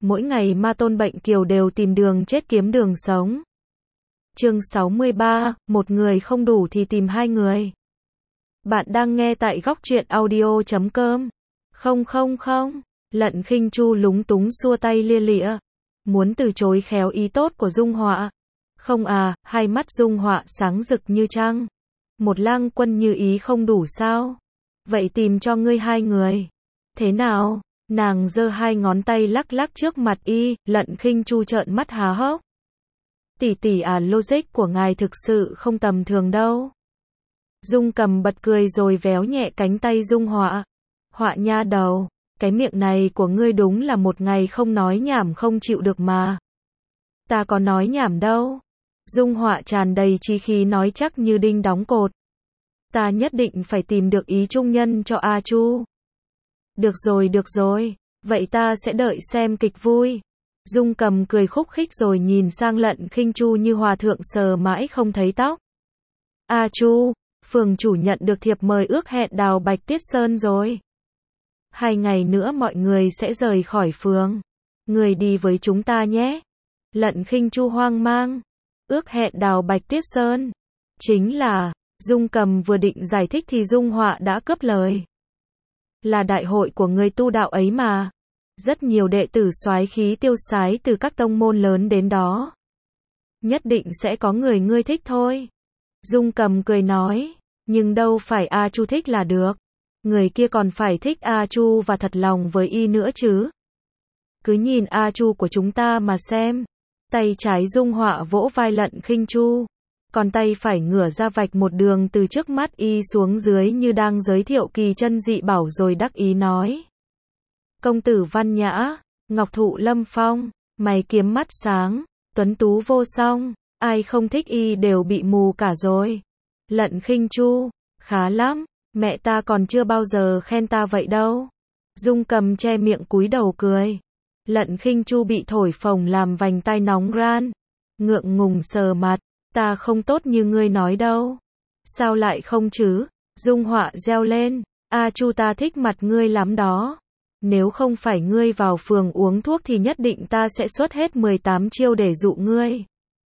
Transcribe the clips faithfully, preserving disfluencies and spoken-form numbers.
mỗi ngày ma tôn bệnh kiều đều tìm đường chết kiếm đường sống. Chương sáu mươi ba, một người không đủ thì tìm hai người. Bạn đang nghe tại góc truyện audio chấm com. Không không không, Lận Khinh Chu lúng túng xua tay lia lịa, muốn từ chối khéo ý tốt của Dung Họa. Không à, hai mắt Dung Họa sáng rực như trăng. Một lang quân như ý không đủ sao? Vậy tìm cho ngươi hai người. Thế nào? Nàng giơ hai ngón tay lắc lắc trước mặt y, Lận Khinh Chu trợn mắt há hốc. Tỷ tỷ à, logic của ngài thực sự không tầm thường đâu. Dung Cầm bật cười rồi véo nhẹ cánh tay Dung Họa. Họa nha đầu, cái miệng này của ngươi đúng là một ngày không nói nhảm không chịu được mà. Ta có nói nhảm đâu. Dung Họa tràn đầy chí khí nói chắc như đinh đóng cột. Ta nhất định phải tìm được ý trung nhân cho A Chu. Được rồi được rồi, vậy ta sẽ đợi xem kịch vui. Dung Cầm cười khúc khích rồi nhìn sang Lận Khinh Chu như hòa thượng sờ mãi không thấy tóc. A Chu, phường chủ nhận được thiệp mời ước hẹn đào Bạch Tuyết Sơn rồi. Hai ngày nữa mọi người sẽ rời khỏi phường. Người đi với chúng ta nhé. Lận Khinh Chu hoang mang. Ước hẹn đào Bạch Tuyết Sơn. Chính là, Dung Cầm vừa định giải thích thì Dung Họa đã cướp lời. Là đại hội của người tu đạo ấy mà. Rất nhiều đệ tử soái khí tiêu sái từ các tông môn lớn đến đó. Nhất định sẽ có người ngươi thích thôi. Dung Cầm cười nói, nhưng đâu phải A Chu thích là được. Người kia còn phải thích A Chu và thật lòng với y nữa chứ. Cứ nhìn A Chu của chúng ta mà xem. Tay trái Dung Họa vỗ vai Lận Khinh Chu. Còn tay phải ngửa ra vạch một đường từ trước mắt y xuống dưới như đang giới thiệu kỳ chân dị bảo rồi đắc ý nói. Công tử văn nhã, ngọc thụ lâm phong, mày kiếm mắt sáng, tuấn tú vô song, ai không thích y đều bị mù cả rồi. Lận Khinh Chu, khá lắm, mẹ ta còn chưa bao giờ khen ta vậy đâu. Dung Cầm che miệng cúi đầu cười. Lận Khinh Chu bị thổi phồng làm vành tai nóng ran, ngượng ngùng sờ mặt, ta không tốt như ngươi nói đâu. Sao lại không chứ? Dung Họa reo lên, A Chu ta thích mặt ngươi lắm đó. Nếu không phải ngươi vào phường uống thuốc thì nhất định ta sẽ xuất hết mười tám chiêu để dụ ngươi.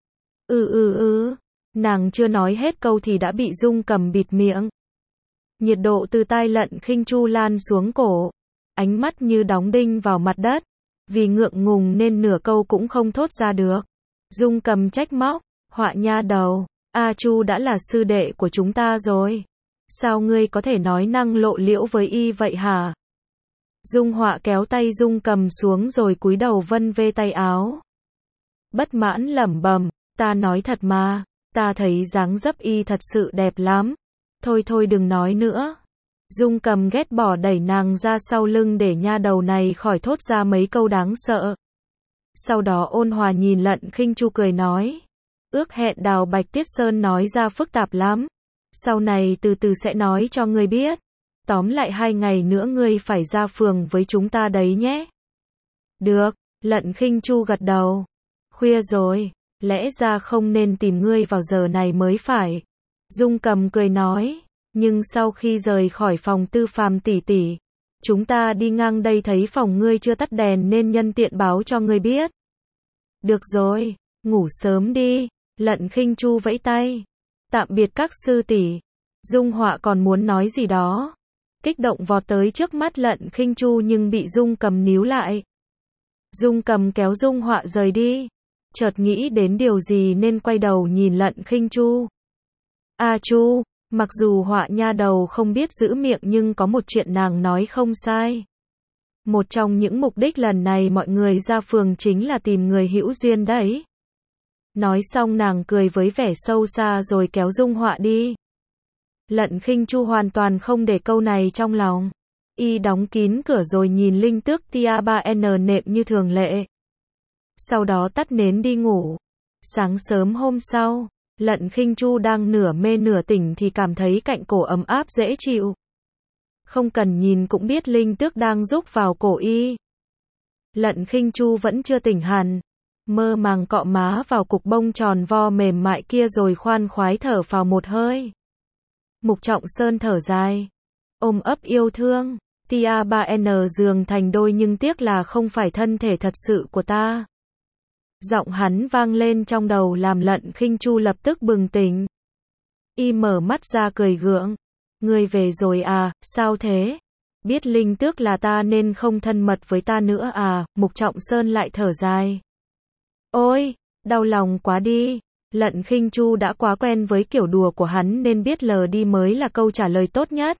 Ừ ừ ừ, nàng chưa nói hết câu thì đã bị Dung Cầm bịt miệng. Nhiệt độ từ tai Lận Khinh Chu lan xuống cổ, ánh mắt như đóng đinh vào mặt đất, vì ngượng ngùng nên nửa câu cũng không thốt ra được. Dung Cầm trách móc, Họa nha đầu, A Chu đã là sư đệ của chúng ta rồi. Sao ngươi có thể nói năng lộ liễu với y vậy hả? Dung Họa kéo tay Dung Cầm xuống rồi cúi đầu vân vê tay áo. Bất mãn lẩm bẩm, ta nói thật mà, ta thấy dáng dấp y thật sự đẹp lắm. Thôi thôi đừng nói nữa. Dung Cầm ghét bỏ đẩy nàng ra sau lưng để nha đầu này khỏi thốt ra mấy câu đáng sợ. Sau đó ôn hòa nhìn Lận Khinh Chu cười nói. Ước hẹn đào Bạch Tuyết Sơn nói ra phức tạp lắm. Sau này từ từ sẽ nói cho ngươi biết. Tóm lại hai ngày nữa ngươi phải ra phường với chúng ta đấy nhé. Được, Lận Khinh Chu gật đầu. Khuya rồi, lẽ ra không nên tìm ngươi vào giờ này mới phải. Dung Cầm cười nói, nhưng sau khi rời khỏi phòng Tư Phàm tỷ tỷ, chúng ta đi ngang đây thấy phòng ngươi chưa tắt đèn nên nhân tiện báo cho ngươi biết. Được rồi, ngủ sớm đi. Lận Khinh Chu vẫy tay. Tạm biệt các sư tỷ. Dung Họa còn muốn nói gì đó. Kích động vọt tới trước mắt Lận Khinh Chu nhưng bị Dung Cầm níu lại. Dung Cầm kéo Dung Họa rời đi. Chợt nghĩ đến điều gì nên quay đầu nhìn Lận Khinh Chu. A Chu, mặc dù Họa nha đầu không biết giữ miệng nhưng có một chuyện nàng nói không sai. Một trong những mục đích lần này mọi người ra phường chính là tìm người hữu duyên đấy. Nói xong nàng cười với vẻ sâu xa rồi kéo Dung Họa đi. Lận Khinh Chu hoàn toàn không để câu này trong lòng. Y đóng kín cửa rồi nhìn Linh Tước Tia ba N nệm như thường lệ. Sau đó tắt nến đi ngủ. Sáng sớm hôm sau, Lận Khinh Chu đang nửa mê nửa tỉnh thì cảm thấy cạnh cổ ấm áp dễ chịu. Không cần nhìn cũng biết Linh Tước đang rúc vào cổ y. Lận Khinh Chu vẫn chưa tỉnh hẳn. Mơ màng cọ má vào cục bông tròn vo mềm mại kia rồi khoan khoái thở phào một hơi. Mục Trọng Sơn thở dài. Ôm ấp yêu thương. Tia ba N giường thành đôi nhưng tiếc là không phải thân thể thật sự của ta. Giọng hắn vang lên trong đầu làm Lận Khinh Chu lập tức bừng tỉnh. Y mở mắt ra cười gượng. Ngươi về rồi à, sao thế? Biết Linh Tước là ta nên không thân mật với ta nữa à? Mục Trọng Sơn lại thở dài. Ôi, đau lòng quá đi. Lận Khinh Chu đã quá quen với kiểu đùa của hắn nên biết lờ đi mới là câu trả lời tốt nhất.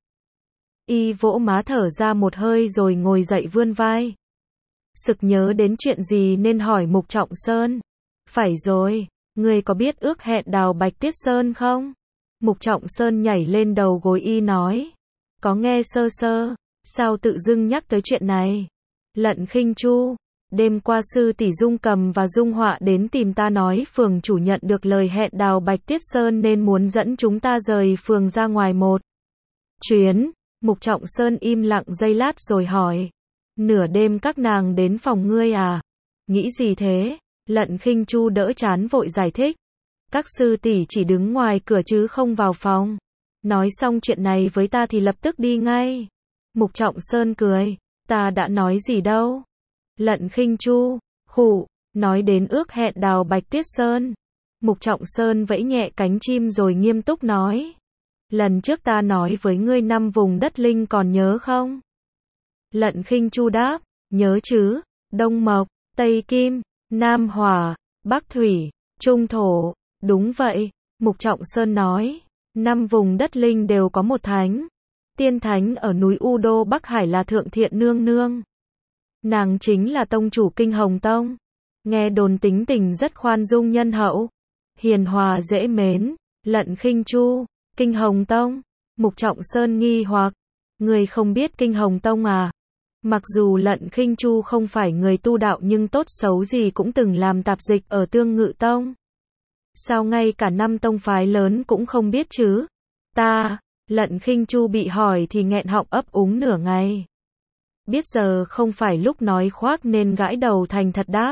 Y vỗ má thở ra một hơi rồi ngồi dậy vươn vai. Sực nhớ đến chuyện gì nên hỏi Mục Trọng Sơn. Phải rồi, ngươi có biết ước hẹn đào Bạch Tuyết Sơn không? Mục Trọng Sơn nhảy lên đầu gối Y nói. Có nghe sơ sơ, sao tự dưng nhắc tới chuyện này? Lận Khinh Chu, đêm qua sư tỷ Dung Cầm và Dung Họa đến tìm ta nói phường chủ nhận được lời hẹn đào Bạch Tuyết Sơn nên muốn dẫn chúng ta rời phường ra ngoài một chuyến. Mục Trọng Sơn im lặng giây lát rồi hỏi. Nửa đêm các nàng đến phòng ngươi à? Nghĩ gì thế? Lận Khinh Chu đỡ chán vội giải thích. Các sư tỷ chỉ đứng ngoài cửa chứ không vào phòng. Nói xong chuyện này với ta thì lập tức đi ngay. Mục Trọng Sơn cười. Ta đã nói gì đâu. Lận Khinh Chu, khụ, nói đến ước hẹn đào Bạch Tuyết Sơn. Mục Trọng Sơn vẫy nhẹ cánh chim rồi nghiêm túc nói. Lần trước ta nói với ngươi năm vùng đất linh còn nhớ không? Lận Khinh Chu đáp, nhớ chứ, Đông Mộc, Tây Kim, Nam Hỏa, Bắc Thủy, Trung Thổ, đúng vậy, Mục Trọng Sơn nói, năm vùng đất linh đều có một thánh. Tiên thánh ở núi U Đô Bắc Hải là Thượng Thiện Nương Nương. Nàng chính là tông chủ Kinh Hồng Tông. Nghe đồn tính tình rất khoan dung nhân hậu, hiền hòa dễ mến. Lận Khinh Chu, Kinh Hồng Tông. Mục Trọng Sơn nghi hoặc, người không biết Kinh Hồng Tông à? Mặc dù Lận Khinh Chu không phải người tu đạo nhưng tốt xấu gì cũng từng làm tạp dịch ở Tương Ngự Tông. Sao ngay cả năm tông phái lớn cũng không biết chứ? Ta, Lận Khinh Chu bị hỏi thì nghẹn họng ấp úng nửa ngày. Biết giờ không phải lúc nói khoác nên gãi đầu thành thật đáp.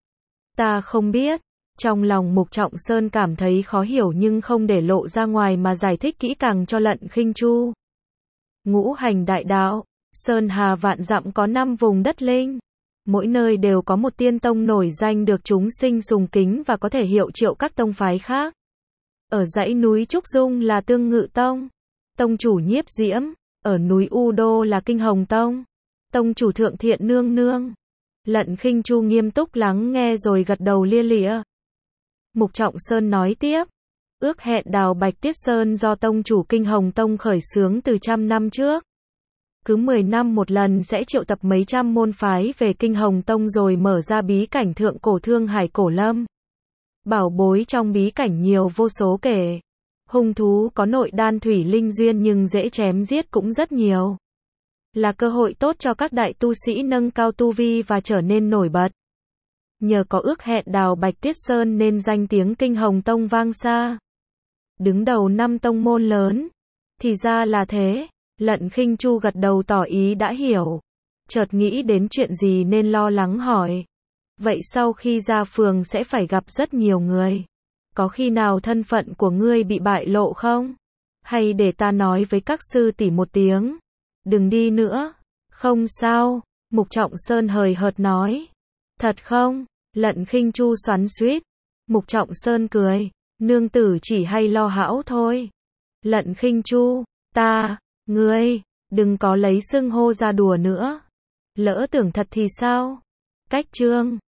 Ta không biết. Trong lòng Mục Trọng Sơn cảm thấy khó hiểu nhưng không để lộ ra ngoài mà giải thích kỹ càng cho Lận Khinh Chu. Ngũ hành đại đạo, Sơn Hà vạn dặm có năm vùng đất linh. Mỗi nơi đều có một tiên tông nổi danh được chúng sinh sùng kính và có thể hiệu triệu các tông phái khác. Ở dãy núi Trúc Dung là Tương Ngự Tông. Tông chủ Nhiếp Diễm. Ở núi U Đô là Kinh Hồng Tông. Tông chủ Thượng Thiện Nương Nương. Lận Khinh Chu nghiêm túc lắng nghe rồi gật đầu lia lịa. Mục Trọng Sơn nói tiếp. Ước hẹn đào Bạch Tuyết Sơn do tông chủ Kinh Hồng Tông khởi xướng từ trăm năm trước. Cứ mười năm một lần sẽ triệu tập mấy trăm môn phái về Kinh Hồng Tông rồi mở ra bí cảnh Thượng Cổ Thương Hải Cổ Lâm. Bảo bối trong bí cảnh nhiều vô số kể. Hung thú có nội đan thủy linh duyên nhưng dễ chém giết cũng rất nhiều. Là cơ hội tốt cho các đại tu sĩ nâng cao tu vi và trở nên nổi bật. Nhờ có ước hẹn đào Bạch Tuyết Sơn nên danh tiếng Kinh Hồng Tông vang xa. Đứng đầu năm tông môn lớn. Thì ra là thế. Lận Khinh Chu gật đầu tỏ ý đã hiểu. Chợt nghĩ đến chuyện gì nên lo lắng hỏi. Vậy sau khi ra phường sẽ phải gặp rất nhiều người. Có khi nào thân phận của ngươi bị bại lộ không? Hay để ta nói với các sư tỷ một tiếng. Đừng đi nữa. Không sao. Mục Trọng Sơn hời hợt nói. Thật không? Lận Khinh Chu xoắn xuýt. Mục Trọng Sơn cười. Nương tử chỉ hay lo hão thôi. Lận Khinh Chu. Ta. Ngươi. Đừng có lấy xưng hô ra đùa nữa. Lỡ tưởng thật thì sao? Cách chương.